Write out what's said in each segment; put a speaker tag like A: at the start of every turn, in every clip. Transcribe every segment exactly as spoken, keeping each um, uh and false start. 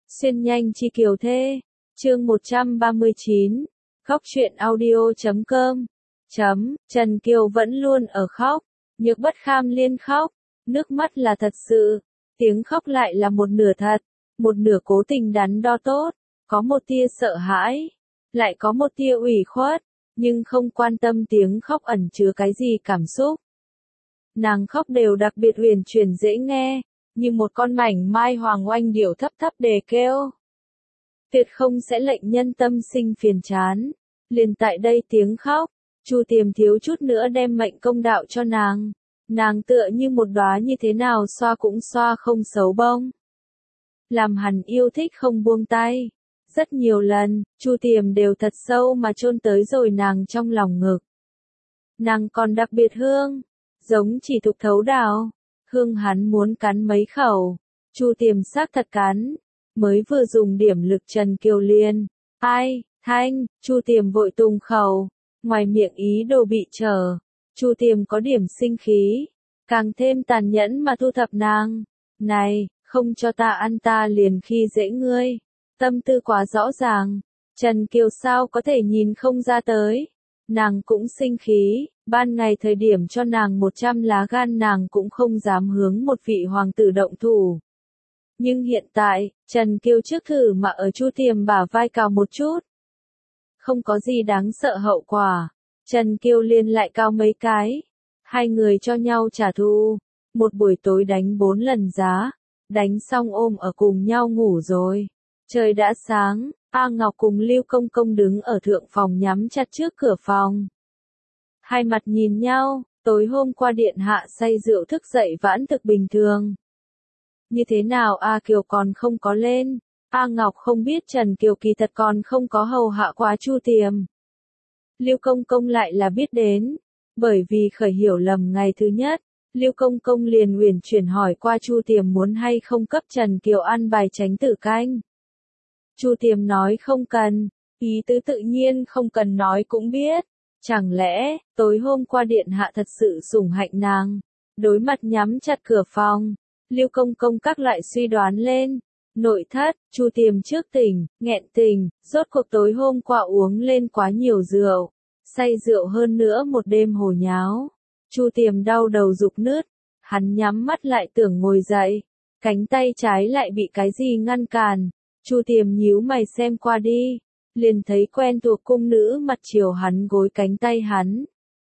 A: Xuyên nhanh chi kiều thê. Chương một trăm ba mươi chín. Khóc truyện audio chấm com. Chấm, Trần Kiều vẫn luôn ở khóc. Nhược Bất Kham liên khóc. Nước mắt là thật sự. Tiếng khóc lại là một nửa thật. Một nửa cố tình đắn đo tốt. Có một tia sợ hãi. Lại có một tia ủy khuất. Nhưng không quan tâm tiếng khóc ẩn chứa cái gì cảm xúc. Nàng khóc đều đặc biệt huyền chuyển dễ nghe. Như một con mảnh mai hoàng oanh điệu thấp thấp đề kêu. Tuyệt không sẽ lệnh nhân tâm sinh phiền chán. Liền tại đây tiếng khóc, Chu Tiềm thiếu chút nữa đem mệnh công đạo cho nàng. Nàng tựa như một đóa như thế nào xoa cũng xoa không xấu bông. Làm hắn yêu thích không buông tay. Rất nhiều lần, Chu Tiềm đều thật sâu mà chôn tới rồi nàng trong lòng ngực. Nàng còn đặc biệt hương, giống chỉ thục thấu đào. Hương hắn muốn cắn mấy khẩu. Chu Tiềm xác thật cắn. Mới vừa dùng điểm lực Trần Kiều liền. Ai, thanh, Chu Tiềm vội tung khẩu. Ngoài miệng ý đồ bị trở. Chu Tiềm có điểm sinh khí. Càng thêm tàn nhẫn mà thu thập nàng. Này, không cho ta ăn ta liền khi dễ ngươi. Tâm tư quá rõ ràng. Trần Kiều sao có thể nhìn không ra tới. Nàng cũng sinh khí. Ban ngày thời điểm cho nàng một trăm lá gan nàng cũng không dám hướng một vị hoàng tử động thủ. Nhưng hiện tại, Trần Kiều trước thử mà ở Chu Tiềm bả vai cào một chút. Không có gì đáng sợ hậu quả. Trần Kiều liền lại cào mấy cái. Hai người cho nhau trả thù. Một buổi tối đánh bốn lần giá. Đánh xong ôm ở cùng nhau ngủ rồi. Trời đã sáng, A Ngọc cùng Lưu Công Công đứng ở thượng phòng nhắm chặt trước cửa phòng. Hai mặt nhìn nhau, tối hôm qua điện hạ say rượu thức dậy vãn thực bình thường. Như thế nào A Kiều còn không có lên? A Ngọc không biết Trần Kiều kỳ thật còn không có hầu hạ quá Chu Tiềm. Lưu Công Công lại là biết đến, bởi vì khởi hiểu lầm ngày thứ nhất, Lưu Công Công liền uyển chuyển hỏi qua Chu Tiềm muốn hay không cấp Trần Kiều ăn bài tránh tử canh. Chu Tiềm nói không cần, ý tứ tự nhiên không cần nói cũng biết. Chẳng lẽ, tối hôm qua điện hạ thật sự sủng hạnh nàng, đối mặt nhắm chặt cửa phòng, Lưu Công Công các loại suy đoán lên. Nội thất, Chu Tiềm trước tỉnh, nghẹn tình, rốt cuộc tối hôm qua uống lên quá nhiều rượu, say rượu hơn nữa một đêm hồ nháo. Chu Tiềm đau đầu rục nứt, hắn nhắm mắt lại tưởng ngồi dậy, cánh tay trái lại bị cái gì ngăn cản. Chu Tiềm nhíu mày xem qua đi, liền thấy quen thuộc cung nữ mặt chiều hắn gối cánh tay hắn.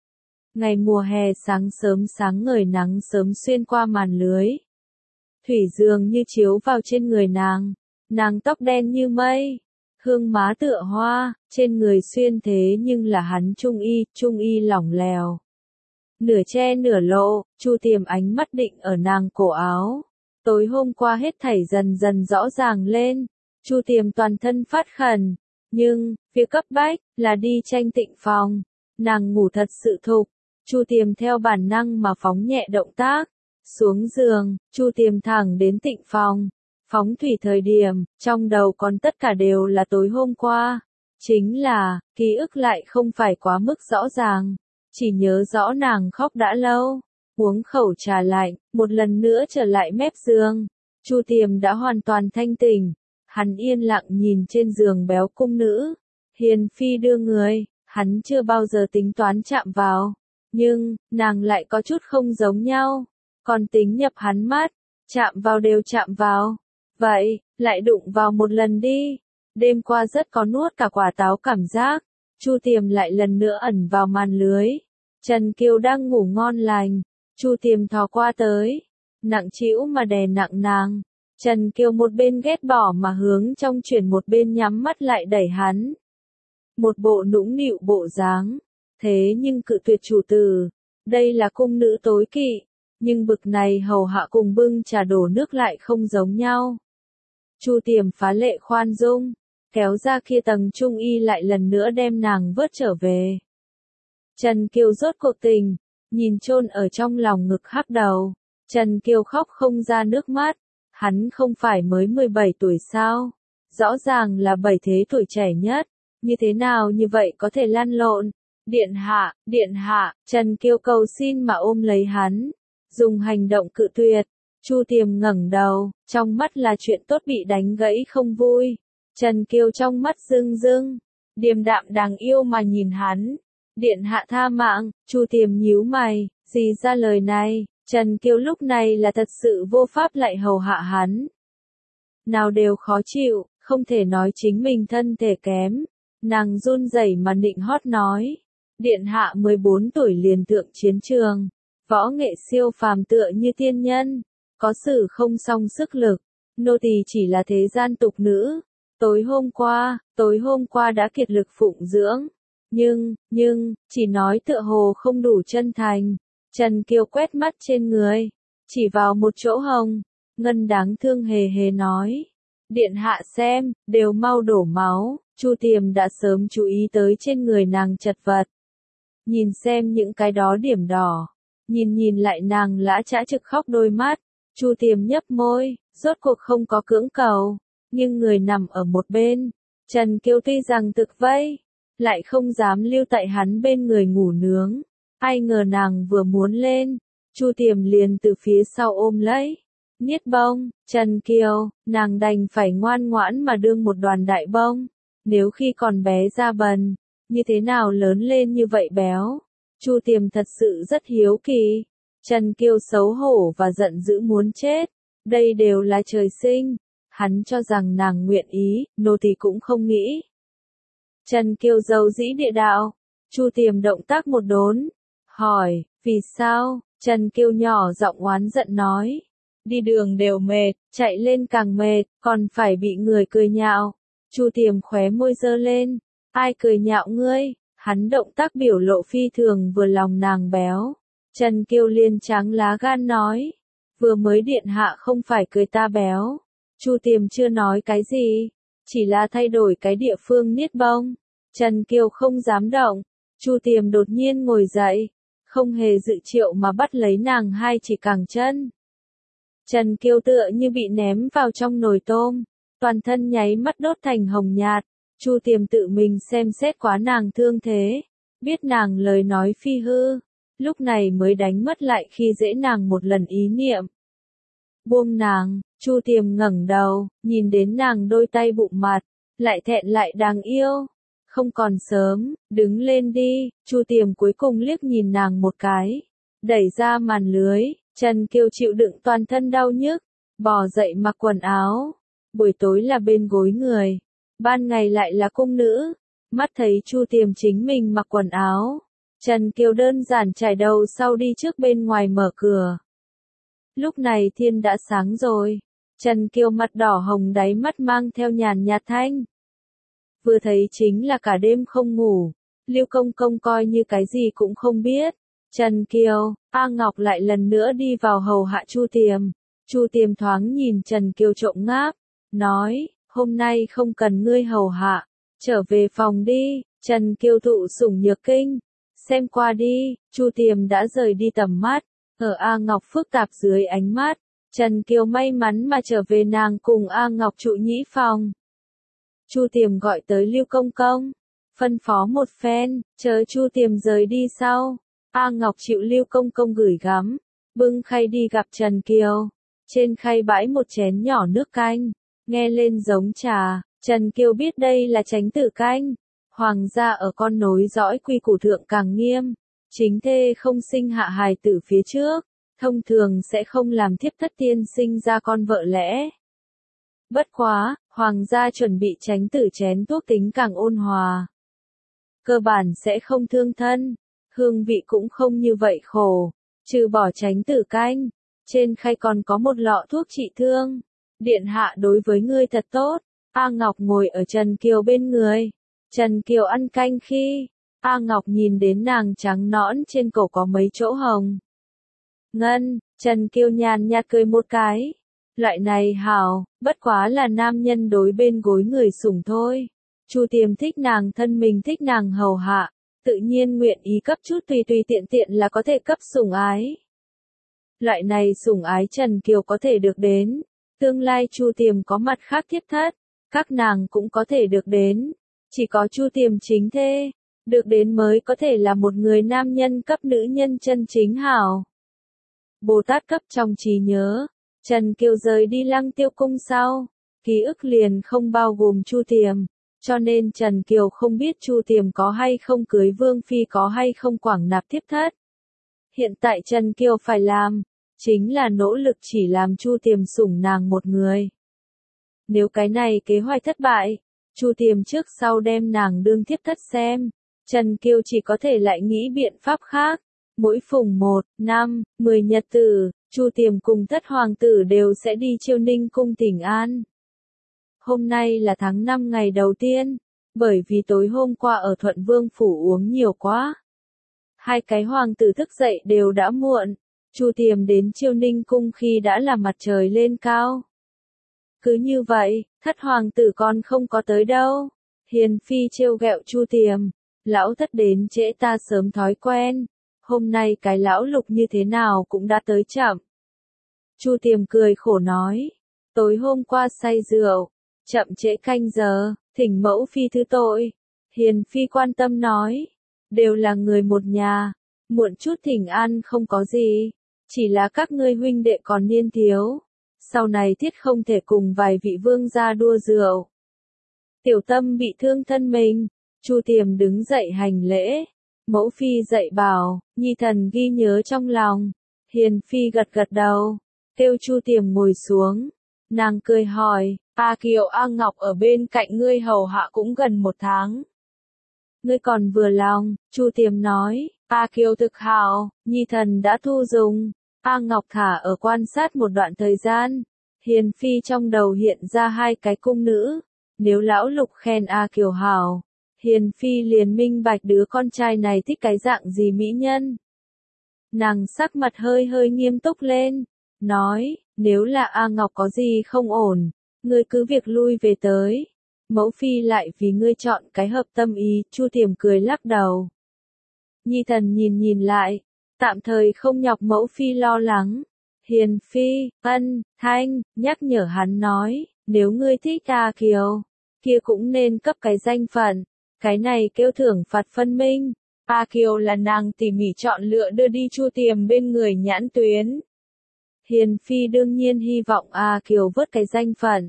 A: Ngày mùa hè sáng sớm sáng ngời nắng sớm xuyên qua màn lưới. Thủy dường như chiếu vào trên người nàng, nàng tóc đen như mây, hương má tựa hoa, trên người xuyên thế nhưng là hắn trung y, trung y lỏng lèo. Nửa che nửa lộ, Chu Tiềm ánh mắt định ở nàng cổ áo. Tối hôm qua hết thảy dần dần rõ ràng lên, Chu Tiềm toàn thân phát khẩn, nhưng, việc cấp bách, là đi tranh tịnh phòng. Nàng ngủ thật sự thục, Chu Tiềm theo bản năng mà phóng nhẹ động tác. Xuống giường, Chu Tiềm thẳng đến tịnh phòng. Phóng thủy thời điểm, trong đầu còn tất cả đều là tối hôm qua. Chính là, ký ức lại không phải quá mức rõ ràng. Chỉ nhớ rõ nàng khóc đã lâu. Uống khẩu trà lạnh, một lần nữa trở lại mép giường. Chu Tiềm đã hoàn toàn thanh tỉnh. Hắn yên lặng nhìn trên giường béo cung nữ. Hiền phi đưa người, hắn chưa bao giờ tính toán chạm vào. Nhưng, nàng lại có chút không giống nhau. Còn tính nhập hắn mắt, chạm vào đều chạm vào. Vậy, lại đụng vào một lần đi. Đêm qua rất có nuốt cả quả táo cảm giác. Chu Tiềm lại lần nữa ẩn vào màn lưới. Trần Kiều đang ngủ ngon lành. Chu Tiềm thò qua tới. Nặng trĩu mà đè nặng nàng. Trần Kiều một bên ghét bỏ mà hướng trong chuyển một bên nhắm mắt lại đẩy hắn. Một bộ nũng nịu bộ dáng. Thế nhưng cự tuyệt chủ tử. Đây là cung nữ tối kỵ. Nhưng bực này hầu hạ cùng bưng trà đổ nước lại không giống nhau. Chu Tiềm phá lệ khoan dung, kéo ra kia tầng trung y lại lần nữa đem nàng vớt trở về. Trần Kiều rốt cuộc tình, nhìn chôn ở trong lòng ngực hắc đầu. Trần Kiều khóc không ra nước mắt, hắn không phải mới mười bảy tuổi sao? Rõ ràng là bảy thế tuổi trẻ nhất, như thế nào như vậy có thể lăn lộn? Điện hạ, điện hạ, Trần Kiều cầu xin mà ôm lấy hắn. Dùng hành động cự tuyệt, Chu Tiềm ngẩng đầu, trong mắt là chuyện tốt bị đánh gãy không vui. Trần Kiều trong mắt rưng rưng, điềm đạm đáng yêu mà nhìn hắn. Điện hạ tha mạng, Chu Tiềm nhíu mày, gì ra lời này, Trần Kiều lúc này là thật sự vô pháp lại hầu hạ hắn. Nào đều khó chịu, không thể nói chính mình thân thể kém. Nàng run rẩy mà nịnh hót nói. Điện hạ mười bốn tuổi liền thượng chiến trường, võ nghệ siêu phàm tựa như tiên nhân, có sử không song sức lực, nô tỳ chỉ là thế gian tục nữ. Tối hôm qua, tối hôm qua đã kiệt lực phụng dưỡng, nhưng, nhưng, chỉ nói tựa hồ không đủ chân thành. Trần Kiều quét mắt trên người, chỉ vào một chỗ hồng, ngân đáng thương hề hề nói. Điện hạ xem, đều mau đổ máu. Chu Tiềm đã sớm chú ý tới trên người nàng chật vật. Nhìn xem những cái đó điểm đỏ, nhìn nhìn lại nàng lã chã trực khóc đôi mắt, Chu Tiềm nhấp môi, rốt cuộc không có cưỡng cầu, nhưng người nằm ở một bên. Trần Kiều tuy rằng thực vây, lại không dám lưu tại hắn bên người ngủ nướng. Ai ngờ nàng vừa muốn lên, Chu Tiềm liền từ phía sau ôm lấy. Niết bông, Trần Kiều, nàng đành phải ngoan ngoãn mà đương một đoàn đại bông. Nếu khi còn bé da bần, như thế nào lớn lên như vậy béo? Chu Tiềm thật sự rất hiếu kỳ. Trần Kiều xấu hổ và giận dữ muốn chết. Đây đều là trời sinh. Hắn cho rằng nàng nguyện ý, nô tỳ cũng không nghĩ. Trần Kiều giàu dĩ địa đạo. Chu Tiềm động tác một đốn. Hỏi, vì sao? Trần Kiều nhỏ giọng oán giận nói. Đi đường đều mệt, chạy lên càng mệt, còn phải bị người cười nhạo. Chu Tiềm khóe môi giơ lên. Ai cười nhạo ngươi? Hắn động tác biểu lộ phi thường vừa lòng nàng béo. Trần Kiều liền tráng lá gan nói. Vừa mới điện hạ không phải cười ta béo. Chu Tiềm chưa nói cái gì. Chỉ là thay đổi cái địa phương niết bông. Trần Kiều không dám động. Chu Tiềm đột nhiên ngồi dậy. Không hề dự triệu mà bắt lấy nàng hai chỉ cẳng chân. Trần Kiều tựa như bị ném vào trong nồi tôm. Toàn thân nháy mắt đốt thành hồng nhạt. Chu Tiềm tự mình xem xét quá nàng thương thế. Biết nàng lời nói phi hư. Lúc này mới đánh mất lại khi dễ nàng một lần ý niệm. Buông nàng, Chu Tiềm ngẩng đầu, nhìn đến nàng đôi tay bụng mặt. Lại thẹn lại đáng yêu. Không còn sớm, đứng lên đi. Chu Tiềm cuối cùng liếc nhìn nàng một cái. Đẩy ra màn lưới. Trần Kiều chịu đựng toàn thân đau nhức. Bò dậy mặc quần áo. Buổi tối là bên gối người. Ban ngày lại là cung nữ. Mắt thấy Chu Tiềm chính mình mặc quần áo. Trần Kiều đơn giản trải đầu sau đi trước bên ngoài mở cửa. Lúc này thiên đã sáng rồi. Trần Kiều mặt đỏ hồng đáy mắt mang theo nhàn nhạt thanh. Vừa thấy chính là cả đêm không ngủ. Lưu Công Công coi như cái gì cũng không biết. Trần Kiều, A Ngọc lại lần nữa đi vào hầu hạ Chu Tiềm. Chu Tiềm thoáng nhìn Trần Kiều trộm ngáp. Nói, hôm nay không cần ngươi hầu hạ. Trở về phòng đi. Trần Kiều thụ sủng nhược kinh. Xem qua đi, Chu Tiềm đã rời đi tầm mắt. Ở A Ngọc phức tạp dưới ánh mắt. Trần Kiều may mắn mà trở về nàng cùng A Ngọc trụ nhĩ phòng. Chu Tiềm gọi tới Lưu Công Công. Phân phó một phen, chờ Chu Tiềm rời đi sau. A Ngọc chịu Lưu Công Công gửi gắm. Bưng khay đi gặp Trần Kiều. Trên khay bãi một chén nhỏ nước canh. Nghe lên giống trà. Trần Kiều biết đây là chánh tử canh. Hoàng gia ở con nối dõi quy củ thượng càng nghiêm. Chính thê không sinh hạ hài tử phía trước. Thông thường sẽ không làm thiếp thất tiên sinh ra con vợ lẽ. Bất quá, hoàng gia chuẩn bị chánh tử chén thuốc tính càng ôn hòa. Cơ bản sẽ không thương thân. Hương vị cũng không như vậy khổ. Trừ bỏ chánh tử canh. Trên khay còn có một lọ thuốc trị thương. Điện hạ đối với ngươi thật tốt. A Ngọc ngồi ở Trần Kiều bên người. Trần Kiều ăn canh khi. A Ngọc nhìn đến nàng trắng nõn trên cổ có mấy chỗ hồng. Ngân, Trần Kiều nhàn nhạt cười một cái. Loại này hảo, bất quá là nam nhân đối bên gối người sủng thôi. Chu Tiềm thích nàng thân mình thích nàng hầu hạ. Tự nhiên nguyện ý cấp chút tùy tùy tiện tiện là có thể cấp sủng ái. Loại này sủng ái Trần Kiều có thể được đến. Tương lai Chu Tiềm có mặt khác thiếp thất. Các nàng cũng có thể được đến. Chỉ có Chu Tiềm chính thê. Được đến mới có thể là một người nam nhân cấp nữ nhân chân chính hảo. Bồ Tát cấp trong trí nhớ. Trần Kiều rời đi Lăng Tiêu cung sau, ký ức liền không bao gồm Chu Tiềm, cho nên Trần Kiều không biết Chu Tiềm có hay không cưới Vương Phi, có hay không quảng nạp thiếp thất. Hiện tại Trần Kiều phải làm, chính là nỗ lực chỉ làm Chu Tiềm sủng nàng một người. Nếu cái này kế hoạch thất bại, Chu Tiềm trước sau đem nàng đương thiếp thất xem, Trần Kiều chỉ có thể lại nghĩ biện pháp khác. Mỗi phùng một, năm, mười nhật tử, Chu Tiềm cùng thất hoàng tử đều sẽ đi Chiêu Ninh cung thỉnh an. Hôm nay là tháng năm ngày đầu tiên, bởi vì tối hôm qua ở Thuận Vương phủ uống nhiều quá. Hai cái hoàng tử thức dậy đều đã muộn, Chu Tiềm đến Chiêu Ninh cung khi đã là mặt trời lên cao. Cứ như vậy, thất hoàng tử còn không có tới đâu. Hiền phi trêu ghẹo Chu Tiềm, lão thất đến trễ ta sớm thói quen, hôm nay cái lão lục như thế nào cũng đã tới chậm. Chu Tiềm cười khổ nói, tối hôm qua say rượu, chậm trễ canh giờ, thỉnh mẫu phi thứ tội. Hiền phi quan tâm nói, đều là người một nhà, muộn chút thỉnh an không có gì, chỉ là các ngươi huynh đệ còn niên thiếu, sau này thiết không thể cùng vài vị vương gia đua rượu. Tiểu tâm bị thương thân mình, Chu Tiềm đứng dậy hành lễ, mẫu phi dạy bảo, nhi thần ghi nhớ trong lòng. Hiền phi gật gật đầu, kêu Chu Tiềm ngồi xuống, nàng cười hỏi, A Kiều A Ngọc ở bên cạnh ngươi hầu hạ cũng gần một tháng. Ngươi còn vừa lòng, Chu Tiềm nói, A Kiều thực hảo, nhi thần đã thu dùng. A Ngọc thả ở quan sát một đoạn thời gian, Hiền phi trong đầu hiện ra hai cái cung nữ, nếu lão lục khen A Kiều hảo, Hiền phi liền minh bạch đứa con trai này thích cái dạng gì mỹ nhân. Nàng sắc mặt hơi hơi nghiêm túc lên, nói, nếu là A Ngọc có gì không ổn, ngươi cứ việc lui về tới. Mẫu phi lại vì ngươi chọn cái hợp tâm ý, Chu Tiềm cười lắc đầu. Nhi thần nhìn nhìn lại, tạm thời không nhọc mẫu phi lo lắng. Hiền phi, ân, thanh, nhắc nhở hắn nói, nếu ngươi thích A Kiều, kia cũng nên cấp cái danh phận, cái này kêu thưởng phạt phân minh. A Kiều là nàng tỉ mỉ chọn lựa đưa đi Chu Tiềm bên người nhãn tuyến. Hiền phi đương nhiên hy vọng A Kiều vớt cái danh phận,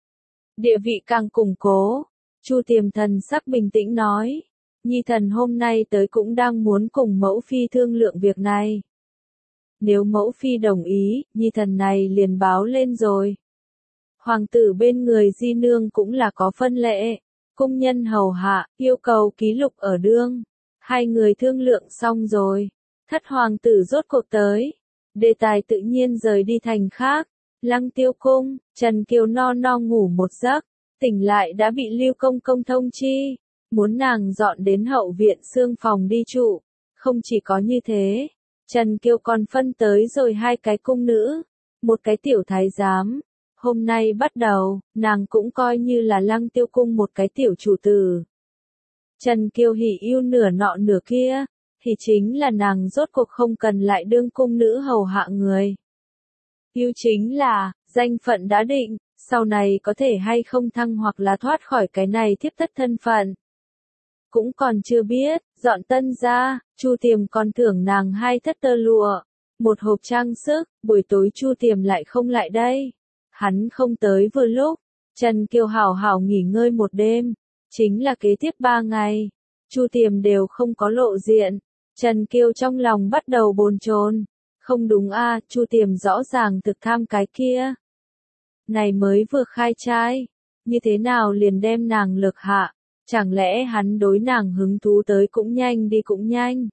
A: địa vị càng củng cố. Chu Tiềm thần sắc bình tĩnh nói, nhi thần hôm nay tới cũng đang muốn cùng mẫu phi thương lượng việc này. Nếu mẫu phi đồng ý, nhi thần này liền báo lên rồi. Hoàng tử bên người di nương cũng là có phân lệ, cung nhân hầu hạ, yêu cầu ký lục ở đương. Hai người thương lượng xong rồi, thất hoàng tử rốt cuộc tới. Đề tài tự nhiên rời đi thành khác. Lăng Tiêu cung, Trần Kiều no no ngủ một giấc, tỉnh lại đã bị Lưu Công Công thông chi, muốn nàng dọn đến hậu viện xương phòng đi trụ. Không chỉ có như thế, Trần Kiều còn phân tới rồi hai cái cung nữ, một cái tiểu thái giám. Hôm nay bắt đầu, nàng cũng coi như là Lăng Tiêu cung một cái tiểu chủ tử. Trần Kiều hỉ yêu nửa nọ nửa kia, thì chính là nàng rốt cuộc không cần lại đương cung nữ hầu hạ người. Yêu chính là, danh phận đã định, sau này có thể hay không thăng hoặc là thoát khỏi cái này thiếp thất thân phận. Cũng còn chưa biết, dọn tân ra, Chu Tiềm còn thưởng nàng hai thất tơ lụa, một hộp trang sức, buổi tối Chu Tiềm lại không lại đây. Hắn không tới vừa lúc, Trần Kiều hảo hảo nghỉ ngơi một đêm, chính là kế tiếp ba ngày, Chu Tiềm đều không có lộ diện. Trần Kiều trong lòng bắt đầu bồn chồn. Không đúng a, Chu Tiềm rõ ràng thực tham cái kia. Này mới vừa khai trai, như thế nào liền đem nàng lược hạ, chẳng lẽ hắn đối nàng hứng thú tới cũng nhanh đi cũng nhanh.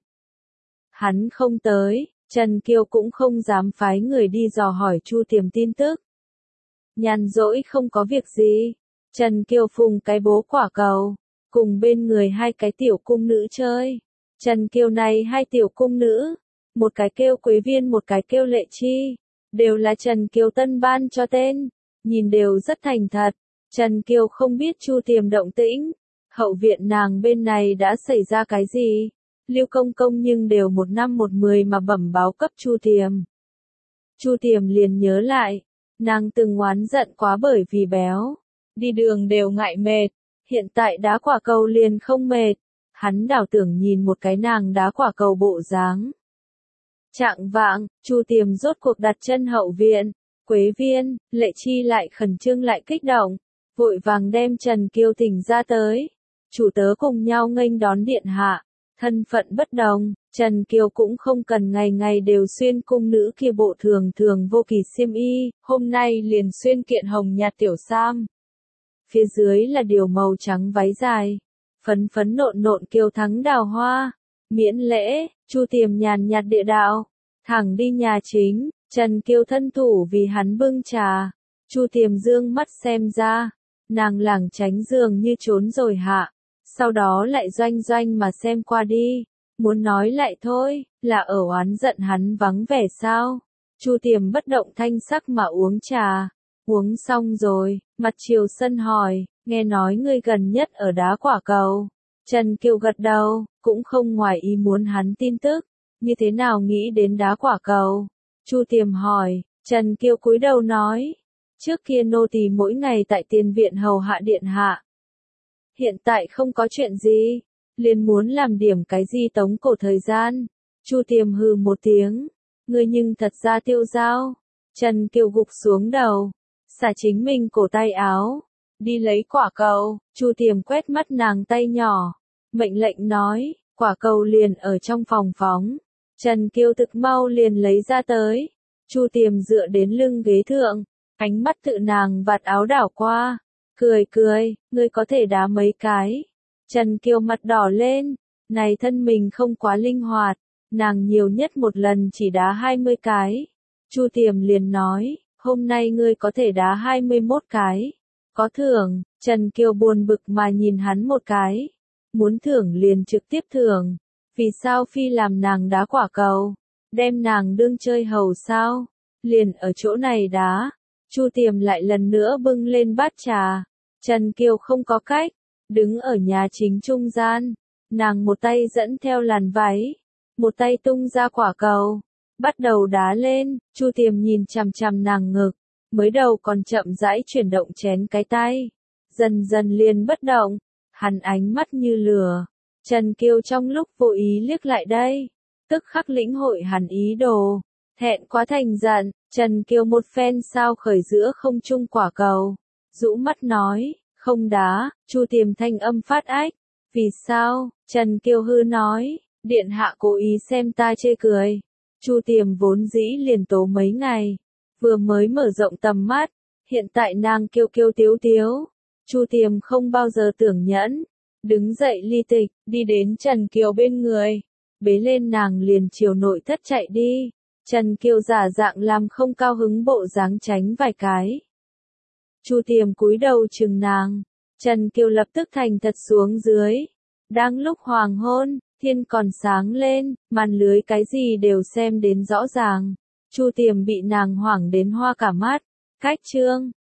A: Hắn không tới, Trần Kiều cũng không dám phái người đi dò hỏi Chu Tiềm tin tức. Nhàn rỗi không có việc gì, Trần Kiều phùng cái bố quả cầu, cùng bên người hai cái tiểu cung nữ chơi. Trần Kiều này hai tiểu cung nữ, một cái kêu Quế Viên một cái kêu Lệ Chi, đều là Trần Kiều tân ban cho tên, nhìn đều rất thành thật. Trần Kiều không biết Chu Tiềm động tĩnh, hậu viện nàng bên này đã xảy ra cái gì, Lưu Công Công nhưng đều một năm một mười mà bẩm báo cấp Chu Tiềm. Chu Tiềm liền nhớ lại, nàng từng oán giận quá bởi vì béo, đi đường đều ngại mệt, hiện tại đá quả cầu liền không mệt, hắn đảo tưởng nhìn một cái nàng đá quả cầu bộ dáng. Trạng vạng, Chu Tiềm rốt cuộc đặt chân hậu viện, Quế Viên, Lệ Chi lại khẩn trương lại kích động, vội vàng đem Trần Kiều thỉnh ra tới. Chủ tớ cùng nhau nghênh đón điện hạ, thân phận bất đồng, Trần Kiều cũng không cần ngày ngày đều xuyên cung nữ kia bộ thường thường vô kỳ xiêm y, hôm nay liền xuyên kiện hồng nhạt tiểu sam. Phía dưới là điều màu trắng váy dài, phấn phấn nộn nộn kiều thắng đào hoa, miễn lễ, Chu Tiềm nhàn nhạt địa đạo, thẳng đi nhà chính, Trần Kiều thân thủ vì hắn bưng trà, Chu Tiềm dương mắt xem ra, nàng lảng tránh giường như trốn rồi hạ, sau đó lại doanh doanh mà xem qua đi, muốn nói lại thôi, là ở oán giận hắn vắng vẻ sao, Chu Tiềm bất động thanh sắc mà uống trà, uống xong rồi, mặt Triều Sân hỏi, nghe nói ngươi gần nhất ở đá quả cầu, Trần Kiều gật đầu, cũng không ngoài ý muốn hắn tin tức, như thế nào nghĩ đến đá quả cầu, Chu Tiềm hỏi, Trần Kiều cúi đầu nói, trước kia nô tỳ mỗi ngày tại tiền viện hầu hạ điện hạ. Hiện tại không có chuyện gì, liền muốn làm điểm cái gì tống cổ thời gian. Chu Tiềm hừ một tiếng, ngươi nhưng thật ra tiêu dao. Trần Kiều gục xuống đầu, xả chính mình cổ tay áo, đi lấy quả cầu. Chu Tiềm quét mắt nàng tay nhỏ, mệnh lệnh nói, quả cầu liền ở trong phòng phóng. Trần Kiều thực mau liền lấy ra tới. Chu Tiềm dựa đến lưng ghế thượng, ánh mắt tự nàng vạt áo đảo qua, cười cười, ngươi có thể đá mấy cái. Trần Kiều mặt đỏ lên, này thân mình không quá linh hoạt, nàng nhiều nhất một lần chỉ đá hai mươi cái. Chu Tiềm liền nói, hôm nay ngươi có thể đá hai mươi mốt cái. Có thưởng, Trần Kiều buồn bực mà nhìn hắn một cái. Muốn thưởng liền trực tiếp thưởng, vì sao phi làm nàng đá quả cầu, đem nàng đương chơi hầu sao, liền ở chỗ này đá. Chu Tiềm lại lần nữa bưng lên bát trà, Trần Kiều không có cách, đứng ở nhà chính trung gian, nàng một tay dẫn theo làn váy, một tay tung ra quả cầu, bắt đầu đá lên. Chu Tiềm nhìn chằm chằm nàng ngực, mới đầu còn chậm rãi chuyển động chén cái tay, dần dần liền bất động, hắn ánh mắt như lửa. Trần Kiều trong lúc vô ý liếc lại đây, tức khắc lĩnh hội hắn ý đồ, thẹn quá thành giận, Trần Kiều một phen sao khởi giữa không trung quả cầu, rũ mắt nói, không đá. Chu Tiềm thanh âm phát ách, vì sao? Trần Kiều hư nói, điện hạ cố ý xem ta chê cười. Chu Tiềm vốn dĩ liền tố mấy ngày, vừa mới mở rộng tầm mắt, hiện tại nàng kêu kêu tiếu tiếu. Chu Tiềm không bao giờ tưởng nhẫn, đứng dậy ly tịch, đi đến Trần Kiều bên người, bế lên nàng liền chiều nội thất chạy đi. Trần Kiều giả dạng làm không cao hứng bộ dáng tránh vài cái. Chu Tiềm cúi đầu chừng nàng, Trần Kiều lập tức thành thật xuống dưới. Đang lúc hoàng hôn, thiên còn sáng lên, màn lưới cái gì đều xem đến rõ ràng. Chu Tiềm bị nàng hoảng đến hoa cả mắt. Cách chương